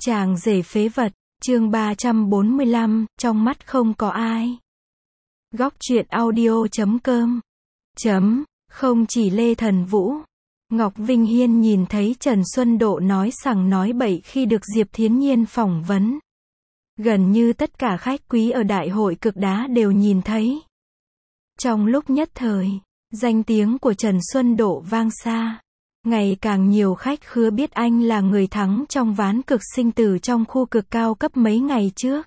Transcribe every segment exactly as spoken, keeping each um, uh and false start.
Chàng rể phế vật, chương ba trăm bốn mươi lăm, trong mắt không có ai. Góc truyện audio chấm com. Chấm, không chỉ Lê Thần Vũ. Ngọc Vinh Hiên nhìn thấy Trần Xuân Độ nói sằng nói bậy khi được Diệp Thiến Nhiên phỏng vấn. Gần như tất cả khách quý ở đại hội cực đá đều nhìn thấy. Trong lúc nhất thời, danh tiếng của Trần Xuân Độ vang xa. Ngày càng nhiều khách khứa biết anh là người thắng trong ván cực sinh tử trong khu cực cao cấp mấy ngày trước.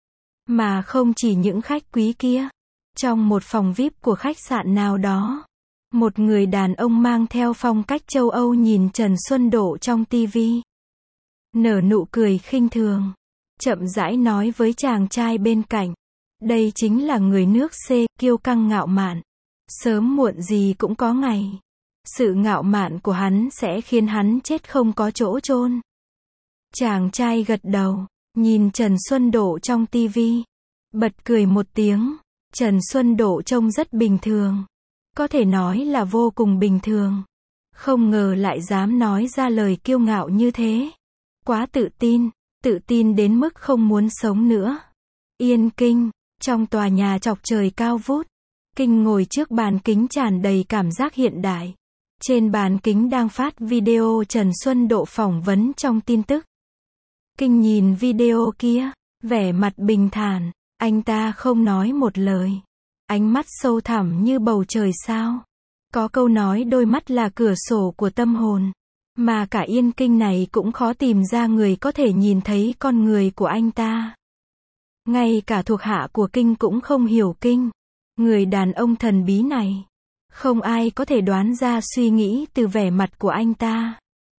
Mà không chỉ những khách quý kia. Trong một phòng vi ai pi của khách sạn nào đó, một người đàn ông mang theo phong cách châu Âu nhìn Trần Xuân Độ trong tivi. Nở nụ cười khinh thường. Chậm rãi nói với chàng trai bên cạnh. Đây chính là người nước C, kiêu căng ngạo mạn. Sớm muộn gì cũng có ngày. Sự ngạo mạn của hắn sẽ khiến hắn chết không có chỗ chôn. Chàng trai gật đầu, nhìn Trần Xuân Độ trong tivi. Bật cười một tiếng. Trần Xuân Độ trông rất bình thường. Có thể nói là vô cùng bình thường. Không ngờ lại dám nói ra lời kiêu ngạo như thế. Quá tự tin, tự tin đến mức không muốn sống nữa. Yên Kinh, trong tòa nhà chọc trời cao vút. Kinh ngồi trước bàn kính tràn đầy cảm giác hiện đại. Trên bàn kính đang phát video Trần Xuân Độ phỏng vấn trong tin tức. Kinh nhìn video kia, vẻ mặt bình thản, anh ta không nói một lời. Ánh mắt sâu thẳm như bầu trời sao. Có câu nói đôi mắt là cửa sổ của tâm hồn. Mà cả Yên Kinh này cũng khó tìm ra người có thể nhìn thấy con người của anh ta. Ngay cả thuộc hạ của Kinh cũng không hiểu Kinh. Người đàn ông thần bí này. Không ai có thể đoán ra suy nghĩ từ vẻ mặt của anh ta.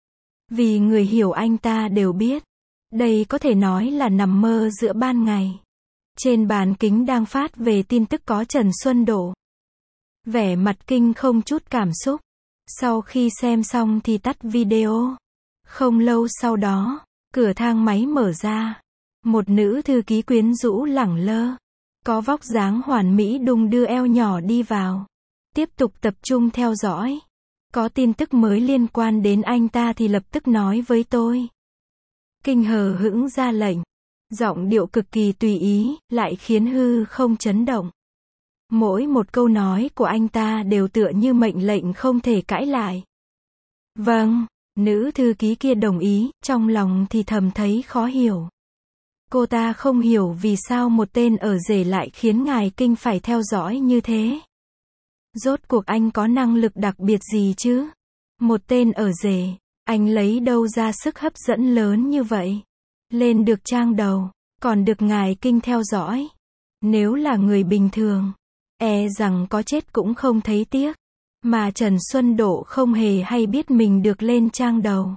Vì người hiểu anh ta đều biết. Đây có thể nói là nằm mơ giữa ban ngày. Trên bàn kính đang phát về tin tức có Trần Xuân Độ. Vẻ mặt Kinh không chút cảm xúc. Sau khi xem xong thì tắt video. Không lâu sau đó, cửa thang máy mở ra. Một nữ thư ký quyến rũ lẳng lơ. Có vóc dáng hoàn mỹ đung đưa eo nhỏ đi vào. Tiếp tục tập trung theo dõi. Có tin tức mới liên quan đến anh ta thì lập tức nói với tôi. Kinh hờ hững ra lệnh. Giọng điệu cực kỳ tùy ý, lại khiến hư không chấn động. Mỗi một câu nói của anh ta đều tựa như mệnh lệnh không thể cãi lại. Vâng, nữ thư ký kia đồng ý, trong lòng thì thầm thấy khó hiểu. Cô ta không hiểu vì sao một tên ở rể lại khiến ngài Kinh phải theo dõi như thế. Rốt cuộc anh có năng lực đặc biệt gì chứ? Một tên ở rể, anh lấy đâu ra sức hấp dẫn lớn như vậy? Lên được trang đầu, còn được ngài Kinh theo dõi. Nếu là người bình thường, e rằng có chết cũng không thấy tiếc. Mà Trần Xuân Độ không hề hay biết mình được lên trang đầu.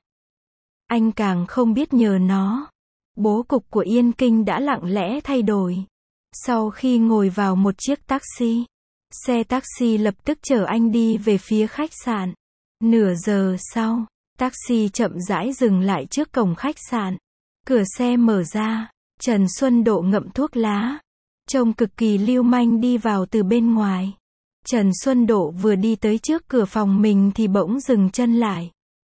Anh càng không biết nhờ nó. Bố cục của Yên Kinh đã lặng lẽ thay đổi. Sau khi ngồi vào một chiếc taxi, xe taxi lập tức chở anh đi về phía khách sạn. Nửa giờ sau, taxi chậm rãi dừng lại trước cổng khách sạn. Cửa xe mở ra, Trần Xuân Độ ngậm thuốc lá. Trông cực kỳ lưu manh đi vào từ bên ngoài. Trần Xuân Độ vừa đi tới trước cửa phòng mình thì bỗng dừng chân lại.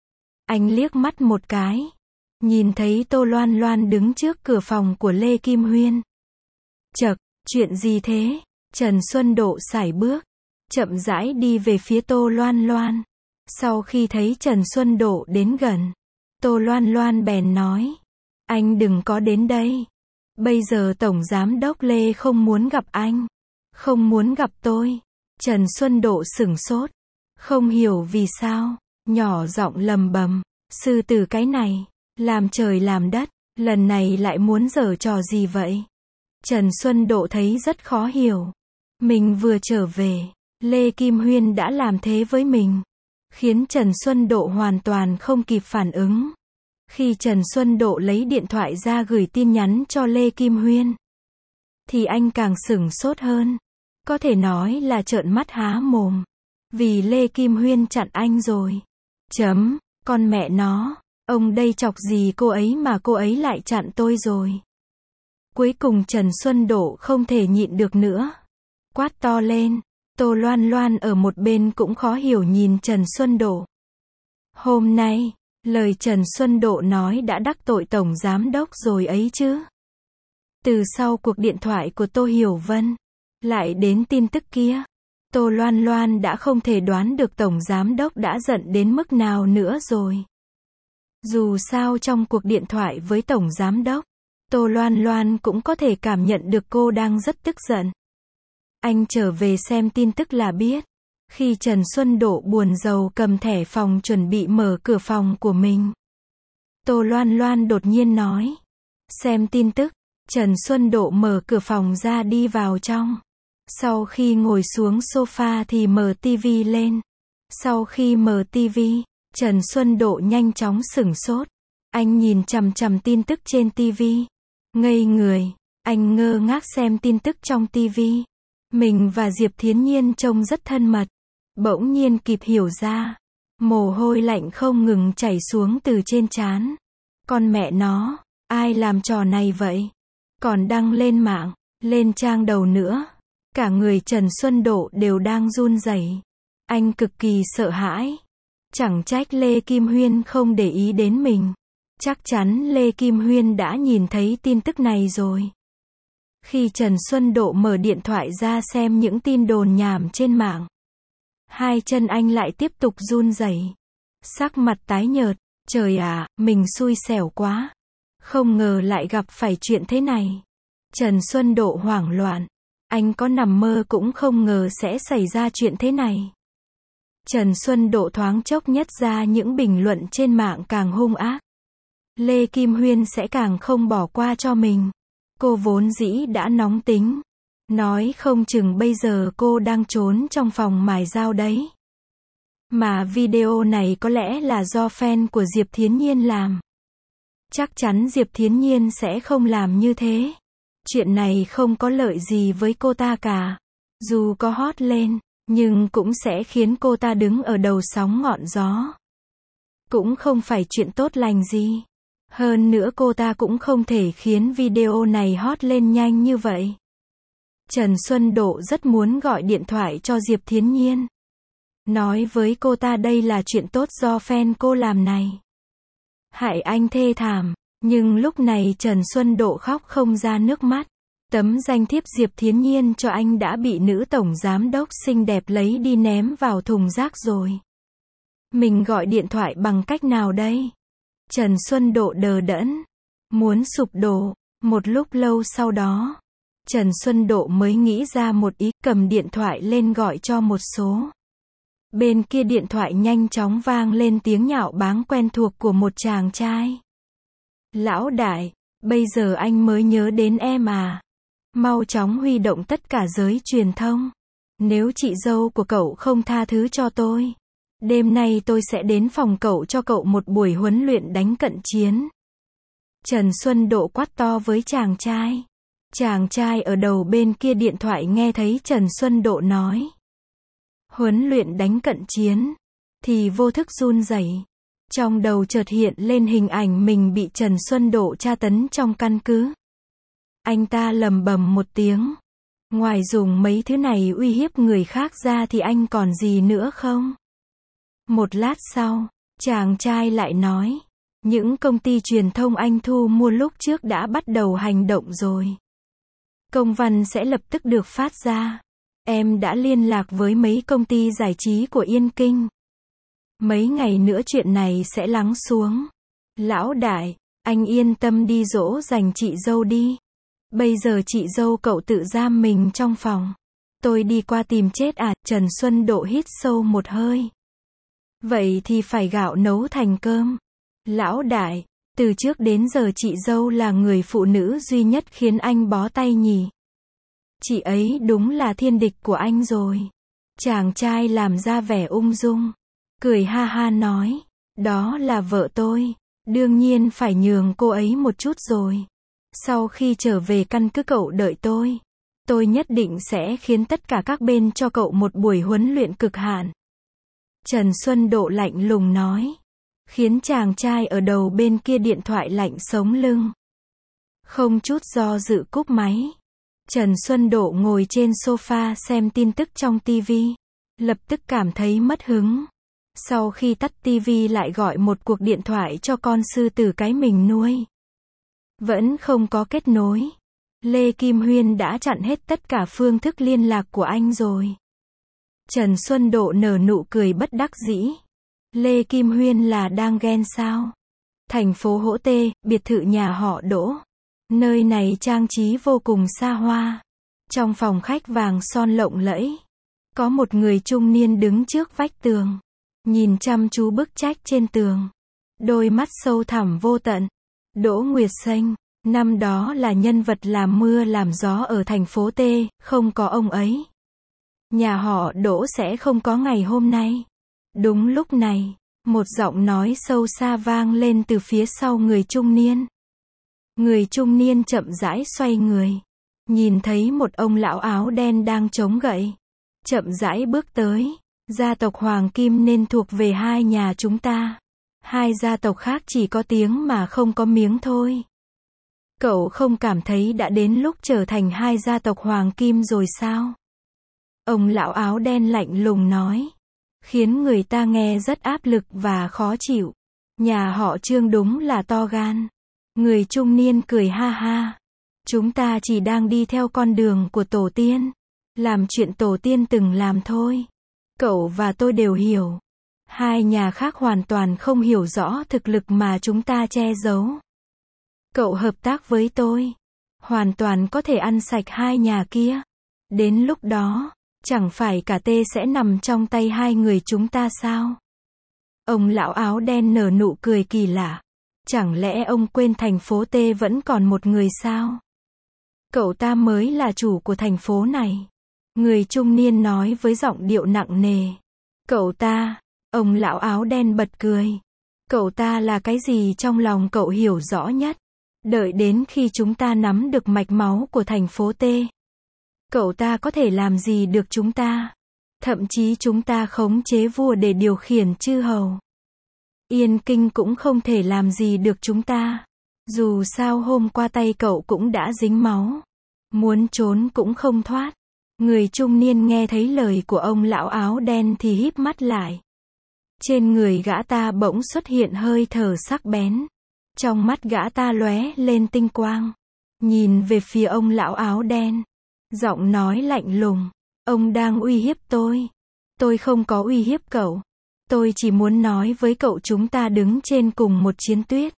Anh liếc mắt một cái. Nhìn thấy Tô Loan Loan đứng trước cửa phòng của Lê Kim Huyên. Chậc, chuyện gì thế? Trần Xuân Độ sải bước. Chậm rãi đi về phía Tô Loan Loan. Sau khi thấy Trần Xuân Độ đến gần, Tô Loan Loan bèn nói. Anh đừng có đến đây. Bây giờ Tổng Giám đốc Lê không muốn gặp anh. Không muốn gặp tôi. Trần Xuân Độ sửng sốt. Không hiểu vì sao. Nhỏ giọng lầm bầm. Sư tử cái này. Làm trời làm đất. Lần này lại muốn giở trò gì vậy? Trần Xuân Độ thấy rất khó hiểu. Mình vừa trở về. Lê Kim Huyên đã làm thế với mình. Khiến Trần Xuân Độ hoàn toàn không kịp phản ứng. Khi Trần Xuân Độ lấy điện thoại ra gửi tin nhắn cho Lê Kim Huyên, thì anh càng sửng sốt hơn. Có thể nói là trợn mắt há mồm. Vì Lê Kim Huyên chặn anh rồi. Chấm, con mẹ nó, ông đây chọc gì cô ấy mà cô ấy lại chặn tôi rồi. Cuối cùng Trần Xuân Độ không thể nhịn được nữa. Quát to lên. Tô Loan Loan ở một bên cũng khó hiểu nhìn Trần Xuân Độ. Hôm nay, Lời Trần Xuân Độ nói đã đắc tội Tổng Giám Đốc rồi ấy chứ. Từ sau cuộc điện thoại của Tô Hiểu Vân, lại đến tin tức kia, Tô Loan Loan đã không thể đoán được Tổng Giám Đốc đã giận đến mức nào nữa rồi. Dù sao trong cuộc điện thoại với Tổng Giám Đốc, Tô Loan Loan cũng có thể cảm nhận được cô đang rất tức giận. Anh trở về xem tin tức là biết. Khi Trần Xuân Độ buồn rầu cầm thẻ phòng chuẩn bị mở cửa phòng của mình, Tô Loan Loan đột nhiên nói. Xem tin tức, Trần Xuân Độ mở cửa phòng ra đi vào trong. Sau khi ngồi xuống sofa thì mở tivi lên. Sau khi mở tivi, Trần Xuân Độ nhanh chóng sửng sốt. Anh nhìn chằm chằm tin tức trên tivi. Ngây người, anh ngơ ngác xem tin tức trong tivi. Mình và Diệp Thiến Nhiên trông rất thân mật. Bỗng nhiên kịp hiểu ra. Mồ hôi lạnh không ngừng chảy xuống từ trên trán. Con mẹ nó, ai làm trò này vậy? Còn đăng lên mạng, lên trang đầu nữa. Cả người Trần Xuân Độ đều đang run rẩy. Anh cực kỳ sợ hãi. Chẳng trách Lê Kim Huyên không để ý đến mình. Chắc chắn Lê Kim Huyên đã nhìn thấy tin tức này rồi. Khi Trần Xuân Độ mở điện thoại ra xem những tin đồn nhảm trên mạng, hai chân anh lại tiếp tục run rẩy. Sắc mặt tái nhợt. Trời ạ, mình xui xẻo quá. Không ngờ lại gặp phải chuyện thế này. Trần Xuân Độ hoảng loạn. Anh có nằm mơ cũng không ngờ sẽ xảy ra chuyện thế này. Trần Xuân Độ thoáng chốc nhất ra những bình luận trên mạng càng hung ác. Lê Kim Huyên sẽ càng không bỏ qua cho mình. Cô vốn dĩ đã nóng tính. Nói không chừng bây giờ cô đang trốn trong phòng mài dao đấy. Mà video này có lẽ là do fan của Diệp Thiến Nhiên làm. Chắc chắn Diệp Thiến Nhiên sẽ không làm như thế. Chuyện này không có lợi gì với cô ta cả. Dù có hot lên, nhưng cũng sẽ khiến cô ta đứng ở đầu sóng ngọn gió. Cũng không phải chuyện tốt lành gì. Hơn nữa cô ta cũng không thể khiến video này hot lên nhanh như vậy. Trần Xuân Độ rất muốn gọi điện thoại cho Diệp Thiến Nhiên. Nói với cô ta đây là chuyện tốt do fan cô làm này. Hại anh thê thảm. Nhưng lúc này Trần Xuân Độ khóc không ra nước mắt. Tấm danh thiếp Diệp Thiến Nhiên cho anh đã bị nữ tổng giám đốc xinh đẹp lấy đi ném vào thùng rác rồi. Mình gọi điện thoại bằng cách nào đây? Trần Xuân Độ đờ đẫn. Muốn sụp đổ. Một lúc lâu sau đó, Trần Xuân Độ mới nghĩ ra một ý, cầm điện thoại lên gọi cho một số. Bên kia điện thoại nhanh chóng vang lên tiếng nhạo báng quen thuộc của một chàng trai. Lão đại, bây giờ anh mới nhớ đến em à. Mau chóng huy động tất cả giới truyền thông. Nếu chị dâu của cậu không tha thứ cho tôi, đêm nay tôi sẽ đến phòng cậu cho cậu một buổi huấn luyện đánh cận chiến. Trần Xuân Độ quát to với chàng trai. Chàng trai ở đầu bên kia điện thoại nghe thấy Trần Xuân Độ nói huấn luyện đánh cận chiến, thì vô thức run rẩy. Trong đầu chợt hiện lên hình ảnh mình bị Trần Xuân Độ tra tấn trong căn cứ. Anh ta lầm bầm một tiếng. Ngoài dùng mấy thứ này uy hiếp người khác ra thì anh còn gì nữa không? Một lát sau, chàng trai lại nói. Những công ty truyền thông anh thu mua lúc trước đã bắt đầu hành động rồi. Công văn sẽ lập tức được phát ra. Em đã liên lạc với mấy công ty giải trí của Yên Kinh. Mấy ngày nữa chuyện này sẽ lắng xuống. Lão đại, anh yên tâm đi dỗ dành chị dâu đi. Bây giờ chị dâu cậu tự giam mình trong phòng. Tôi đi qua tìm chết à? Trần Xuân Độ hít sâu một hơi. Vậy thì phải gạo nấu thành cơm. Lão đại, từ trước đến giờ chị dâu là người phụ nữ duy nhất khiến anh bó tay nhỉ. Chị ấy đúng là thiên địch của anh rồi. Chàng trai làm ra vẻ ung dung. Cười ha ha nói. Đó là vợ tôi. Đương nhiên phải nhường cô ấy một chút rồi. Sau khi trở về căn cứ cậu đợi tôi. Tôi nhất định sẽ khiến tất cả các bên cho cậu một buổi huấn luyện cực hạn. Trần Xuân Độ lạnh lùng nói. Khiến chàng trai ở đầu bên kia điện thoại lạnh sống lưng. Không chút do dự cúp máy. Trần Xuân Độ ngồi trên sofa xem tin tức trong tivi. Lập tức cảm thấy mất hứng. Sau khi tắt tivi lại gọi một cuộc điện thoại cho con sư tử cái mình nuôi. Vẫn không có kết nối. Lê Kim Huyên đã chặn hết tất cả phương thức liên lạc của anh rồi. Trần Xuân Độ nở nụ cười bất đắc dĩ. Lê Kim Huyên là đang ghen sao? Thành phố Hỗ Tê, biệt thự nhà họ Đỗ. Nơi này trang trí vô cùng xa hoa. Trong phòng khách vàng son lộng lẫy. Có một người trung niên đứng trước vách tường. Nhìn chăm chú bức tranh trên tường. Đôi mắt sâu thẳm vô tận. Đỗ Nguyệt Xanh. Năm đó là nhân vật làm mưa làm gió ở thành phố T, không có ông ấy. Nhà họ Đỗ sẽ không có ngày hôm nay. Đúng lúc này, một giọng nói sâu xa vang lên từ phía sau người trung niên. Người trung niên chậm rãi xoay người. Nhìn thấy một ông lão áo đen đang chống gậy. Chậm rãi bước tới. Gia tộc Hoàng Kim nên thuộc về hai nhà chúng ta. Hai gia tộc khác chỉ có tiếng mà không có miếng thôi. Cậu không cảm thấy đã đến lúc trở thành hai gia tộc Hoàng Kim rồi sao? Ông lão áo đen lạnh lùng nói. Khiến người ta nghe rất áp lực và khó chịu. Nhà họ Trương đúng là to gan. Người trung niên cười ha ha. Chúng ta chỉ đang đi theo con đường của tổ tiên. Làm chuyện tổ tiên từng làm thôi. Cậu và tôi đều hiểu. Hai nhà khác hoàn toàn không hiểu rõ thực lực mà chúng ta che giấu. Cậu hợp tác với tôi. Hoàn toàn có thể ăn sạch hai nhà kia. Đến lúc đó, chẳng phải cả tê sẽ nằm trong tay hai người chúng ta sao? Ông lão áo đen nở nụ cười kỳ lạ. Chẳng lẽ ông quên thành phố T vẫn còn một người sao? Cậu ta mới là chủ của thành phố này. Người trung niên nói với giọng điệu nặng nề. Cậu ta, ông lão áo đen bật cười. Cậu ta là cái gì trong lòng cậu hiểu rõ nhất. Đợi đến khi chúng ta nắm được mạch máu của thành phố T. Cậu ta có thể làm gì được chúng ta? Thậm chí chúng ta khống chế vua để điều khiển chư hầu. Yên Kinh cũng không thể làm gì được chúng ta. Dù sao hôm qua tay cậu cũng đã dính máu. Muốn trốn cũng không thoát. Người trung niên nghe thấy lời của ông lão áo đen thì híp mắt lại. Trên người gã ta bỗng xuất hiện hơi thở sắc bén. Trong mắt gã ta lóe lên tinh quang. Nhìn về phía ông lão áo đen. Giọng nói lạnh lùng. Ông đang uy hiếp tôi. Tôi không có uy hiếp cậu. Tôi chỉ muốn nói với cậu chúng ta đứng trên cùng một chiến tuyết.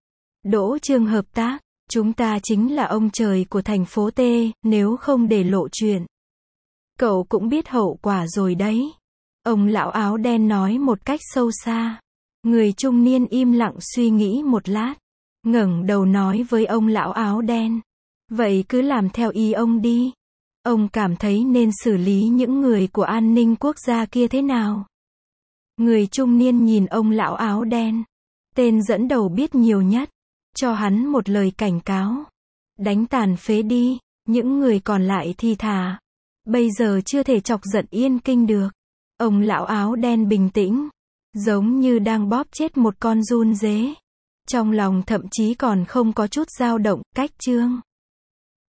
Đỗ Trương hợp tác. Chúng ta chính là ông trời của thành phố T, nếu không để lộ chuyện. Cậu cũng biết hậu quả rồi đấy. Ông lão áo đen nói một cách sâu xa. Người trung niên im lặng suy nghĩ một lát. Ngẩng đầu nói với ông lão áo đen. Vậy cứ làm theo ý ông đi. Ông cảm thấy nên xử lý những người của an ninh quốc gia kia thế nào? Người trung niên nhìn ông lão áo đen. Tên dẫn đầu biết nhiều nhất. Cho hắn một lời cảnh cáo. Đánh tàn phế đi. Những người còn lại thì thả. Bây giờ chưa thể chọc giận Yên Kinh được. Ông lão áo đen bình tĩnh. Giống như đang bóp chết một con giun dế. Trong lòng thậm chí còn không có chút dao động. Cách chương